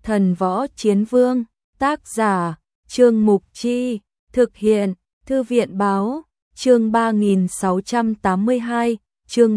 Thần Võ Chiến Vương, tác giả, Trương Mục Chi, thực hiện, Thư viện Báo, chương 3682, chương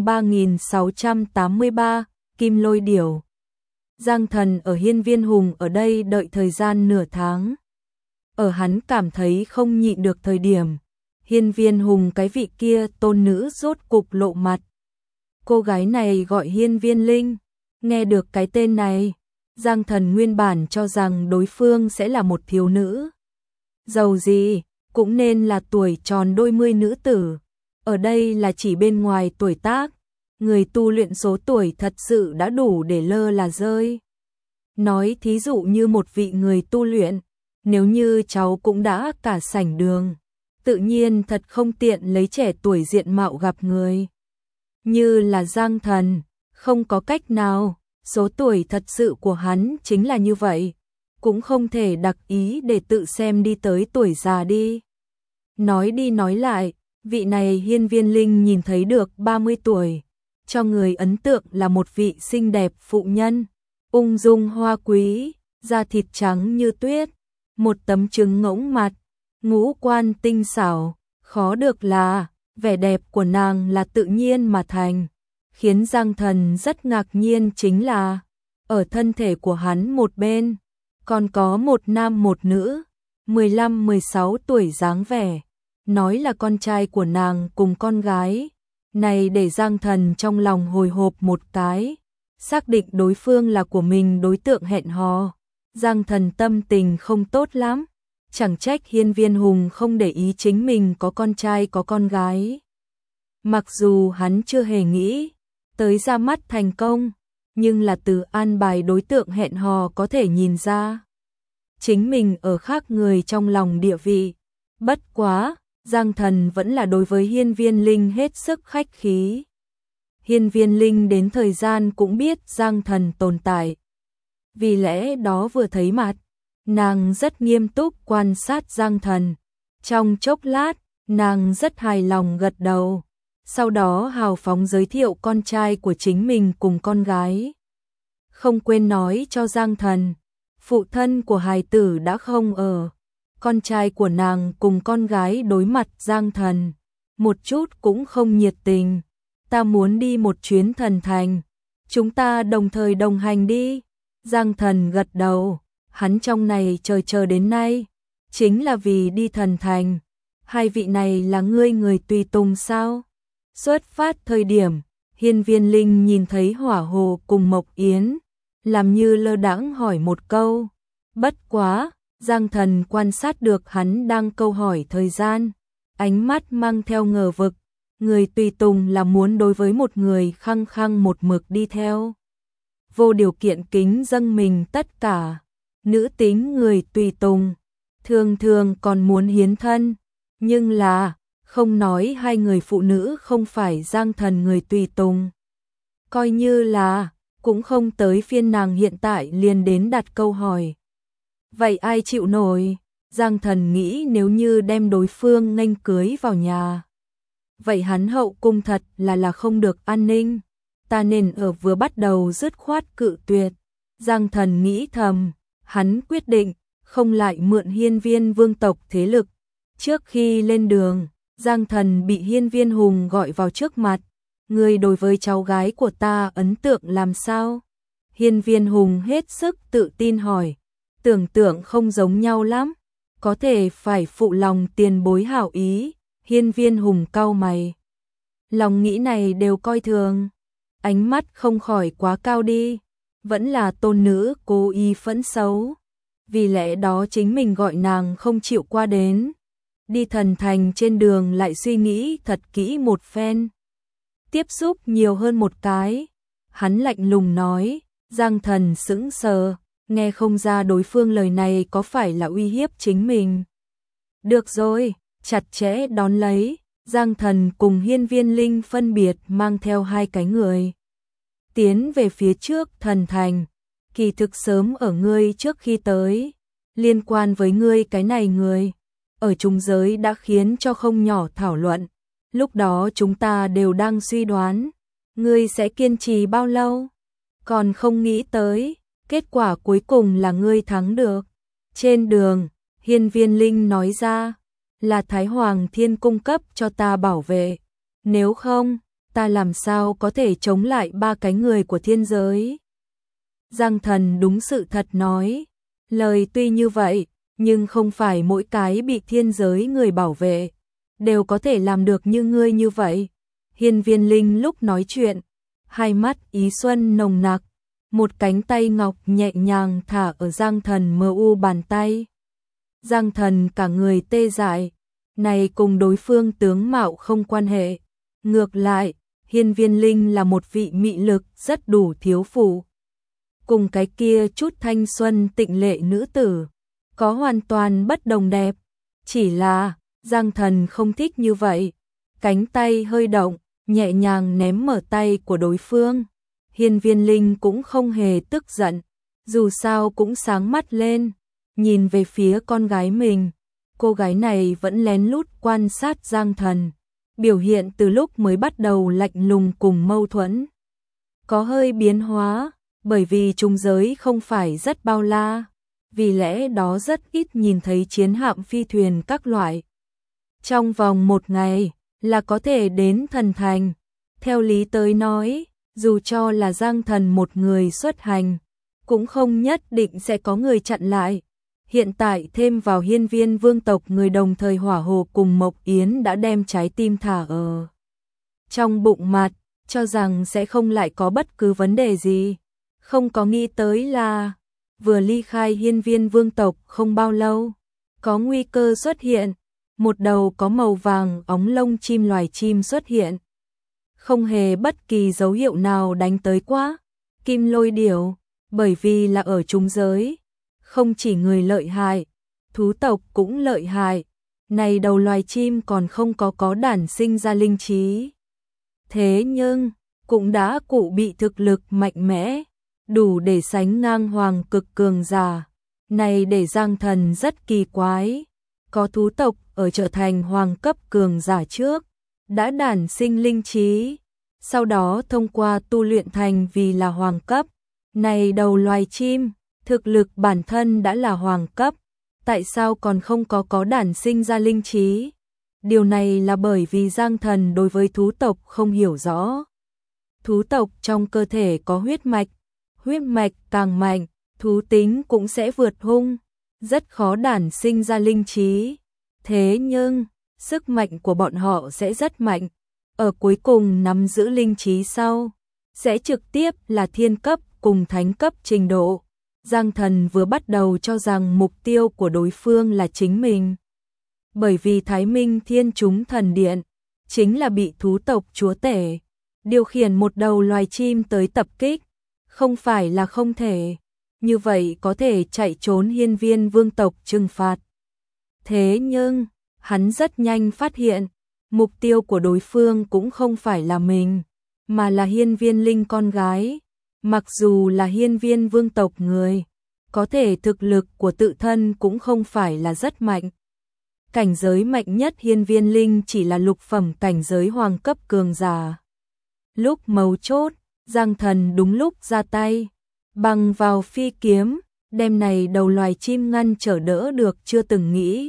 3683, Kim Lôi Điểu. Giang Thần ở Hiên Viên Hùng ở đây đợi thời gian nửa tháng. Ở hắn cảm thấy không nhịn được thời điểm, Hiên Viên Hùng cái vị kia tôn nữ rốt cục lộ mặt. Cô gái này gọi Hiên Viên Linh, nghe được cái tên này, Giang Thần nguyên bản cho rằng đối phương sẽ là một thiếu nữ. Dầu gì, cũng nên là tuổi tròn đôi mươi nữ tử. Ở đây là chỉ bên ngoài tuổi tác, người tu luyện số tuổi thật sự đã đủ để lơ là rơi. Nói thí dụ như một vị người tu luyện, nếu như cháu cũng đã cả sảnh đường, tự nhiên thật không tiện lấy trẻ tuổi diện mạo gặp người. Như là Giang Thần, không có cách nào, số tuổi thật sự của hắn chính là như vậy, cũng không thể đặc ý để tự xem đi tới tuổi già đi. Nói đi nói lại, vị này Hiên Viên Linh nhìn thấy được 30 tuổi, cho người ấn tượng là một vị xinh đẹp phụ nhân, ung dung hoa quý, da thịt trắng như tuyết, một tấm trứng ngỗng mặt, ngũ quan tinh xảo, khó được là, vẻ đẹp của nàng là tự nhiên mà thành. Khiến Giang Thần rất ngạc nhiên chính là, ở thân thể của hắn một bên, còn có một nam một nữ, 15-16 tuổi dáng vẻ, nói là con trai của nàng cùng con gái. Này để Giang Thần trong lòng hồi hộp một cái, xác định đối phương là của mình đối tượng hẹn hò. Giang Thần tâm tình không tốt lắm, chẳng trách Hiên Viên Hùng không để ý chính mình có con trai có con gái. Mặc dù hắn chưa hề nghĩ tới ra mắt thành công, nhưng là từ an bài đối tượng hẹn hò có thể nhìn ra chính mình ở khác người trong lòng địa vị. Bất quá, Giang Thần vẫn là đối với Hiên Viên Linh hết sức khách khí. Hiên Viên Linh đến thời gian cũng biết Giang Thần tồn tại. Vì lẽ đó vừa thấy mặt, nàng rất nghiêm túc quan sát Giang Thần. Trong chốc lát, nàng rất hài lòng gật đầu. Sau đó hào phóng giới thiệu con trai của chính mình cùng con gái. Không quên nói cho Giang Thần, phụ thân của hài tử đã không ở. Con trai của nàng cùng con gái đối mặt Giang Thần, một chút cũng không nhiệt tình. Ta muốn đi một chuyến thần thành, chúng ta đồng thời đồng hành đi. Giang Thần gật đầu, hắn trong này chờ đến nay, chính là vì đi thần thành. Hai vị này là ngươi người tùy tùng sao? Xuất phát thời điểm, Hiên Viên Linh nhìn thấy Hỏa Hồ cùng Mộc Yến, làm như lơ đãng hỏi một câu. Bất quá, Giang Thần quan sát được hắn đang câu hỏi thời gian, ánh mắt mang theo ngờ vực. Người tùy tùng là muốn đối với một người khăng khăng một mực đi theo, vô điều kiện kính dâng mình tất cả. Nữ tính người tùy tùng thường thường còn muốn hiến thân, nhưng là không nói hai người phụ nữ không phải Giang Thần người tùy tùng. Coi như là, cũng không tới phiên nàng hiện tại liền đến đặt câu hỏi. Vậy ai chịu nổi? Giang Thần nghĩ nếu như đem đối phương nghênh cưới vào nhà, vậy hắn hậu cung thật là không được an ninh. Ta nên ở vừa bắt đầu dứt khoát cự tuyệt. Giang Thần nghĩ thầm, hắn quyết định không lại mượn Hiên Viên vương tộc thế lực. Trước khi lên đường, Giang Thần bị Hiên Viên Hùng gọi vào trước mặt. Người đối với cháu gái của ta ấn tượng làm sao? Hiên Viên Hùng hết sức tự tin hỏi. Tưởng tượng không giống nhau lắm, có thể phải phụ lòng tiền bối hảo ý. Hiên Viên Hùng cau mày. Lòng nghĩ này đều coi thường, ánh mắt không khỏi quá cao đi, vẫn là tôn nữ cố ý phẫn xấu. Vì lẽ đó chính mình gọi nàng không chịu qua đến. Đi thần thành trên đường lại suy nghĩ thật kỹ một phen. Tiếp xúc nhiều hơn một cái. Hắn lạnh lùng nói. Giang Thần sững sờ, nghe không ra đối phương lời này có phải là uy hiếp chính mình. Được rồi, chặt chẽ đón lấy. Giang Thần cùng Hiên Viên Linh phân biệt mang theo hai cái người, tiến về phía trước thần thành. Kỳ thực sớm ở ngươi trước khi tới, liên quan với ngươi cái này người, ở trung giới đã khiến cho không nhỏ thảo luận. Lúc đó chúng ta đều đang suy đoán, ngươi sẽ kiên trì bao lâu, còn không nghĩ tới, kết quả cuối cùng là ngươi thắng được. Trên đường, Hiên Viên Linh nói ra, là Thái Hoàng Thiên cung cấp cho ta bảo vệ, nếu không, ta làm sao có thể chống lại ba cái người của thiên giới. Giang Thần đúng sự thật nói, lời tuy như vậy, nhưng không phải mỗi cái bị thiên giới người bảo vệ đều có thể làm được như ngươi như vậy. Hiên Viên Linh lúc nói chuyện, hai mắt ý xuân nồng nặc, một cánh tay ngọc nhẹ nhàng thả ở Giang Thần mờ u bàn tay. Giang Thần cả người tê dại, này cùng đối phương tướng mạo không quan hệ. Ngược lại, Hiên Viên Linh là một vị mị lực rất đủ thiếu phụ. Cùng cái kia chút thanh xuân tịnh lệ nữ tử, có hoàn toàn bất đồng đẹp. Chỉ là, Giang Thần không thích như vậy. Cánh tay hơi động, nhẹ nhàng ném mở tay của đối phương. Hiên Viên Linh cũng không hề tức giận, dù sao cũng sáng mắt lên, nhìn về phía con gái mình. Cô gái này vẫn lén lút quan sát Giang Thần, biểu hiện từ lúc mới bắt đầu lạnh lùng cùng mâu thuẫn. Có hơi biến hóa, bởi vì trung giới không phải rất bao la, vì lẽ đó rất ít nhìn thấy chiến hạm phi thuyền các loại. Trong vòng một ngày là có thể đến thần thành. Theo lý tới nói, dù cho là Giang Thần một người xuất hành, cũng không nhất định sẽ có người chặn lại. Hiện tại thêm vào Hiên Viên vương tộc người đồng thời hỏa hồ cùng Mộc Yến đã đem trái tim thả ở trong bụng mặt, cho rằng sẽ không lại có bất cứ vấn đề gì. Không có nghĩ tới là, vừa ly khai Hiên Viên vương tộc không bao lâu, có nguy cơ xuất hiện, một đầu có màu vàng óng lông chim loài chim xuất hiện. Không hề bất kỳ dấu hiệu nào đánh tới quá. Kim Lôi Điểu, bởi vì là ở trung giới, không chỉ người lợi hại, thú tộc cũng lợi hại. Này đầu loài chim còn không có đản sinh ra linh trí. Thế nhưng, cũng đã cụ bị thực lực mạnh mẽ, đủ để sánh ngang hoàng cực cường giả. Này để Giang Thần rất kỳ quái. Có thú tộc ở trở thành hoàng cấp cường giả trước, đã đản sinh linh trí, sau đó thông qua tu luyện thành vì là hoàng cấp. Này đầu loài chim, thực lực bản thân đã là hoàng cấp, tại sao còn không có đản sinh ra linh trí? Điều này là bởi vì Giang Thần đối với thú tộc không hiểu rõ. Thú tộc trong cơ thể có huyết mạch càng mạnh, thú tính cũng sẽ vượt hung, rất khó đản sinh ra linh trí. Thế nhưng, sức mạnh của bọn họ sẽ rất mạnh, ở cuối cùng nắm giữ linh trí sau, sẽ trực tiếp là thiên cấp cùng thánh cấp trình độ. Giang Thần vừa bắt đầu cho rằng mục tiêu của đối phương là chính mình. Bởi vì Thái Minh Thiên Chúng Thần Điện chính là bị thú tộc chúa tể điều khiển một đầu loài chim tới tập kích, không phải là không thể. Như vậy có thể chạy trốn Hiên Viên vương tộc trừng phạt. Thế nhưng, hắn rất nhanh phát hiện, mục tiêu của đối phương cũng không phải là mình, mà là Hiên Viên Linh con gái. Mặc dù là Hiên Viên vương tộc người, có thể thực lực của tự thân cũng không phải là rất mạnh. Cảnh giới mạnh nhất Hiên Viên Linh chỉ là lục phẩm cảnh giới hoàng cấp cường giả. Lúc mấu chốt, Giang Thần đúng lúc ra tay, bằng vào phi kiếm, đem này đầu loài chim ngăn trở đỡ được chưa từng nghĩ.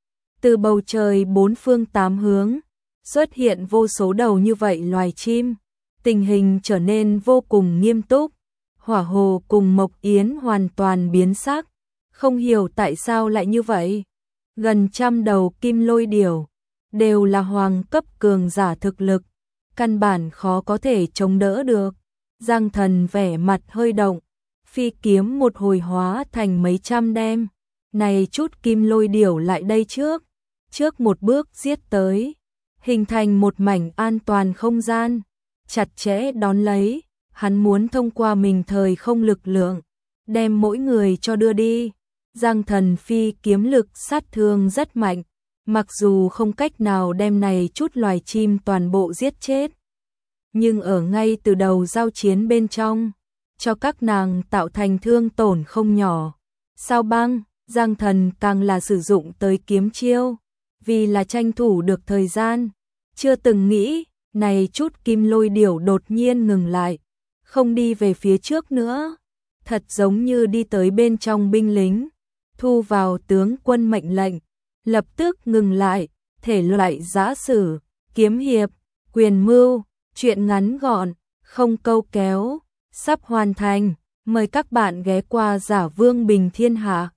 Từ bầu trời bốn phương tám hướng, xuất hiện vô số đầu như vậy loài chim, tình hình trở nên vô cùng nghiêm túc. Hỏa Hồ cùng Mộc Yến hoàn toàn biến sắc, không hiểu tại sao lại như vậy. Gần 100 đầu Kim Lôi Điểu, đều là hoàng cấp cường giả thực lực, căn bản khó có thể chống đỡ được. Giang Thần vẻ mặt hơi động, phi kiếm một hồi hóa thành mấy trăm đem. Này chút Kim Lôi Điểu lại đây trước một bước giết tới, hình thành một mảnh an toàn không gian, chặt chẽ đón lấy. Hắn muốn thông qua mình thời không lực lượng, đem mỗi người cho đưa đi. Giang Thần phi kiếm lực sát thương rất mạnh, mặc dù không cách nào đem này chút loài chim toàn bộ giết chết, nhưng ở ngay từ đầu giao chiến bên trong, cho các nàng tạo thành thương tổn không nhỏ. Sao băng, Giang Thần càng là sử dụng tới kiếm chiêu, vì là tranh thủ được thời gian. Chưa từng nghĩ, này chút Kim Lôi Điểu đột nhiên ngừng lại, không đi về phía trước nữa. thật giống như đi tới bên trong binh lính, thu vào tướng quân mệnh lệnh, lập tức ngừng lại, thể loại giã sử, kiếm hiệp, quyền mưu, truyện ngắn gọn, không câu kéo, sắp hoàn thành, mời các bạn ghé qua Giả Vương Bình Thiên Hạ.